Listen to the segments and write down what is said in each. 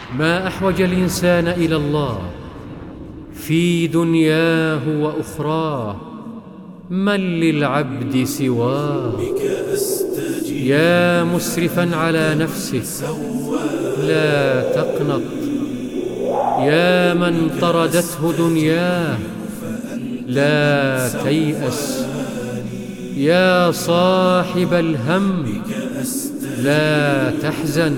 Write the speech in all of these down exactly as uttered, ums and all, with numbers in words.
ما أحوج الإنسان إلى الله في دنياه وأخراه، من للعبد سواه؟ يا مسرفا على نفسك لا تقنط، يا من طردته دنياه لا تيأس، يا صاحب الهم لا تحزن،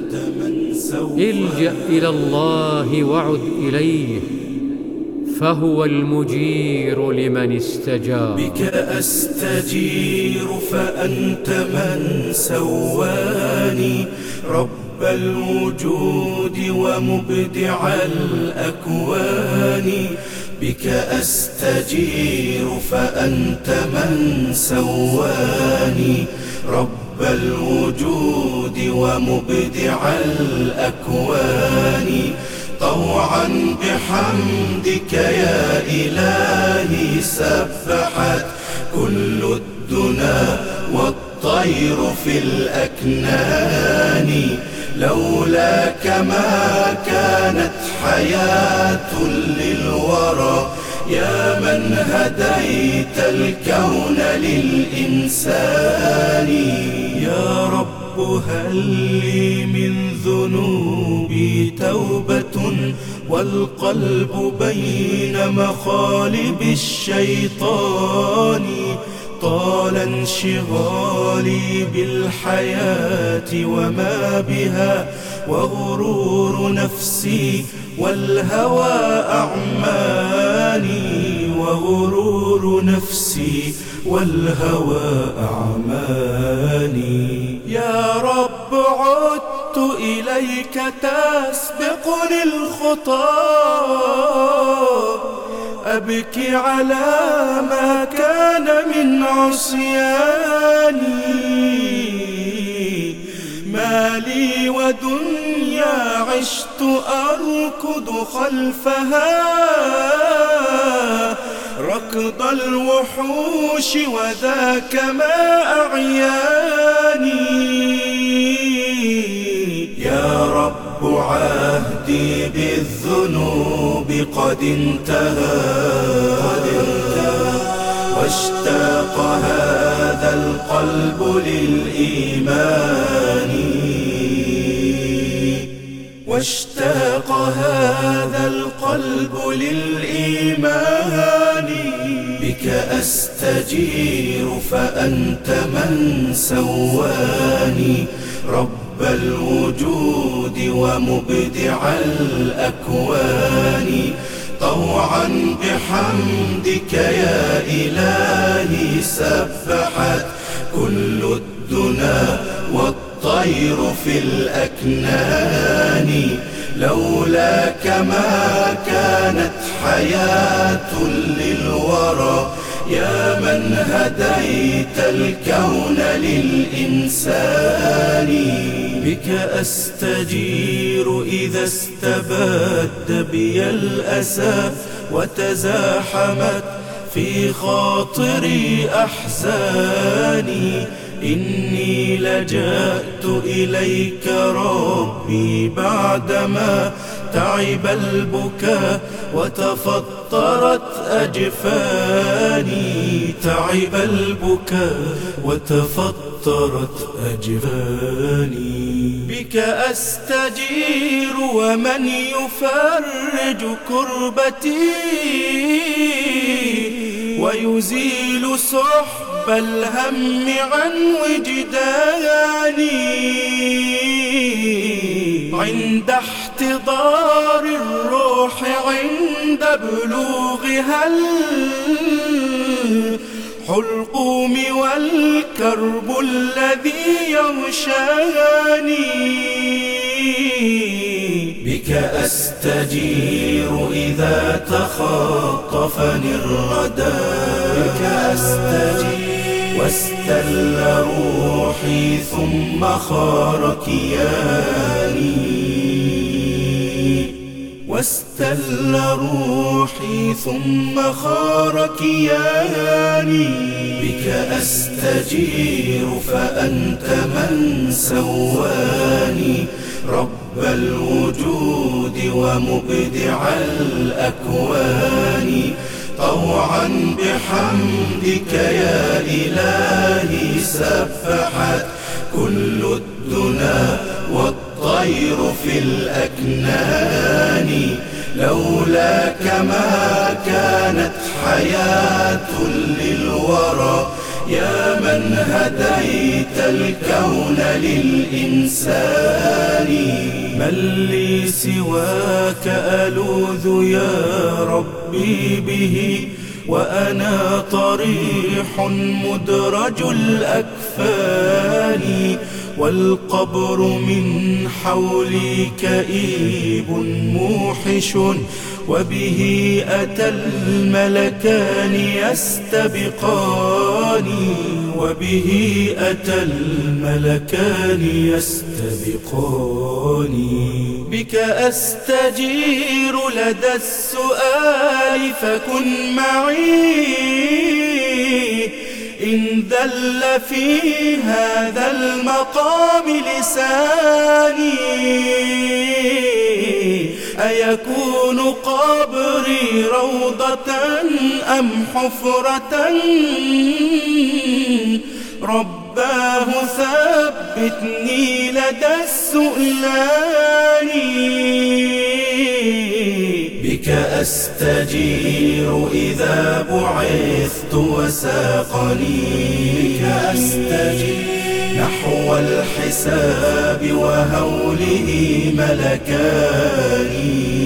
الجأ إلى الله وعد إليه فهو المجير لمن استجار. بك أستجير فأنت من سواني، رب الوجود ومبدع الأكوان. بك أستجير فأنت من سواني، رب الوجود ومبدع الأكوان. طوعا بحمدك يا إلهي سبحت كل الدنا والطير في الأكنان. لولاك ما كانت حياة للورى، يا من هديت الكون للإنسان. يا رب هل لي من ذنوبي توبة، والقلب بين مخالب الشيطان. طال انشغالي بالحياة وما بها، وغرور نفسي والهوى أعماني. وغرور نفسي والهوى أعماني. يا رب عدت إليك تسبقني الخطى، أبكي على ما كان من عصياني. ما لي ودنيا عشت أركض خلفها، ركض الوحوش وذاك ما أعياني. يا رب عهدي بالذنوب قد انتهى، واشتاق هذا القلب للإيمان. واشتاق هذا القلب للإيمان. بك أستجير فأنت من سواني، رب الوجود ومبدع الأكوان. طوعا بحمدك يا إلهي سبحت كل الدنا والطير في الأكنان. لولاك ما كانت حياة للورى، يا من هديت الكون للإنسان. بك أستجير إذا استبد بي الأسى، وتزاحمت في خاطري أحزاني. إني لجأت إليك ربي بعدما تعب البكاء وتفطرت أجفاني. تعب البكاء وتفطرت أجفاني. بك أستجير ومن يفرج كربتي، ويزيل سحب الهم عن وجداني. عند احتضار الروح عند بلوغها الحلقوم والكرب الذي يغشاني. بك أستجير إذا تخاطفني الردى، بك أستجير واستل روحي ثم خار كياني. واستل روحي ثم خار كياني. بك أستجير فأنت من سواني، رب الوجود ومبدع الأكوان طوعا بحمدك يا إلهي سبحت كل الدنا والطير في الأكنان لولاك ما كانت حياة للورى يا من هديت الكون للإنسان من لي سواك ألوذ يا ربي به وأنا طريح مدرج الأكفان والقبر من حولي كئيب موحش وبه أتى الملكان يستبقان وبه أتى الملكان يستبقان بك أستجير لدى السؤال فكن معي إن ذل في هذا المقام لساني أيكون قبري روضة أم حفرة رباه ثبتني لدى السؤلان بك أستجير إذا بعثت وساقني بك أستجير نحو الحساب وهوله ملكان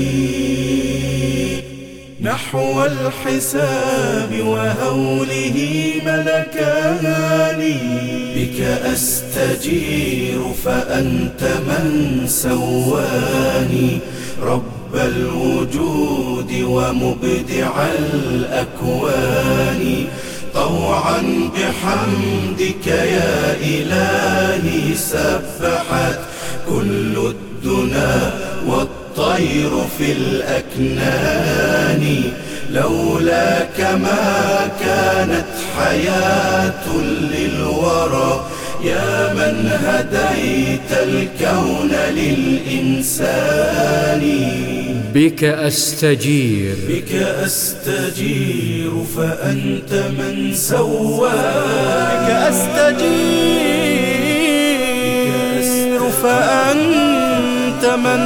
نحو الحساب وهوله ملكان بك أستجير فأنت من سواني رب الوجود ومبدع الأكوان طوعا بحمدك يا إلهي سبحت كل الدنا والطير في الأكنان لولاك ما كانت حياة للورى يا من هديت الكون للإنسان بك أستجير بك أستجير فأنت من سواك بك أستجير فأنت من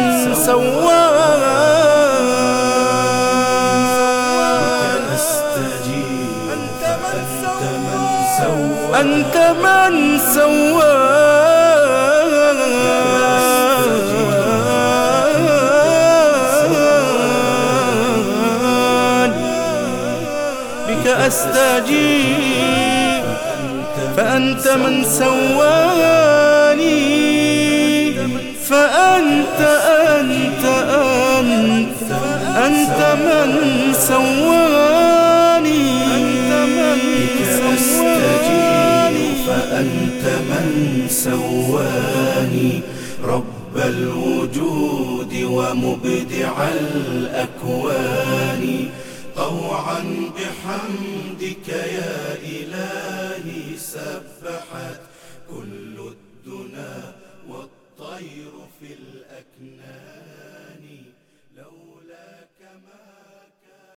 سواك أنت من سواك بك أستجيب فأنت من سواني فأنت أنت أنت أنت من سواني بك أستجيب فأنت من سواني رب الوجود ومبدع الأكوان طوعا بحمد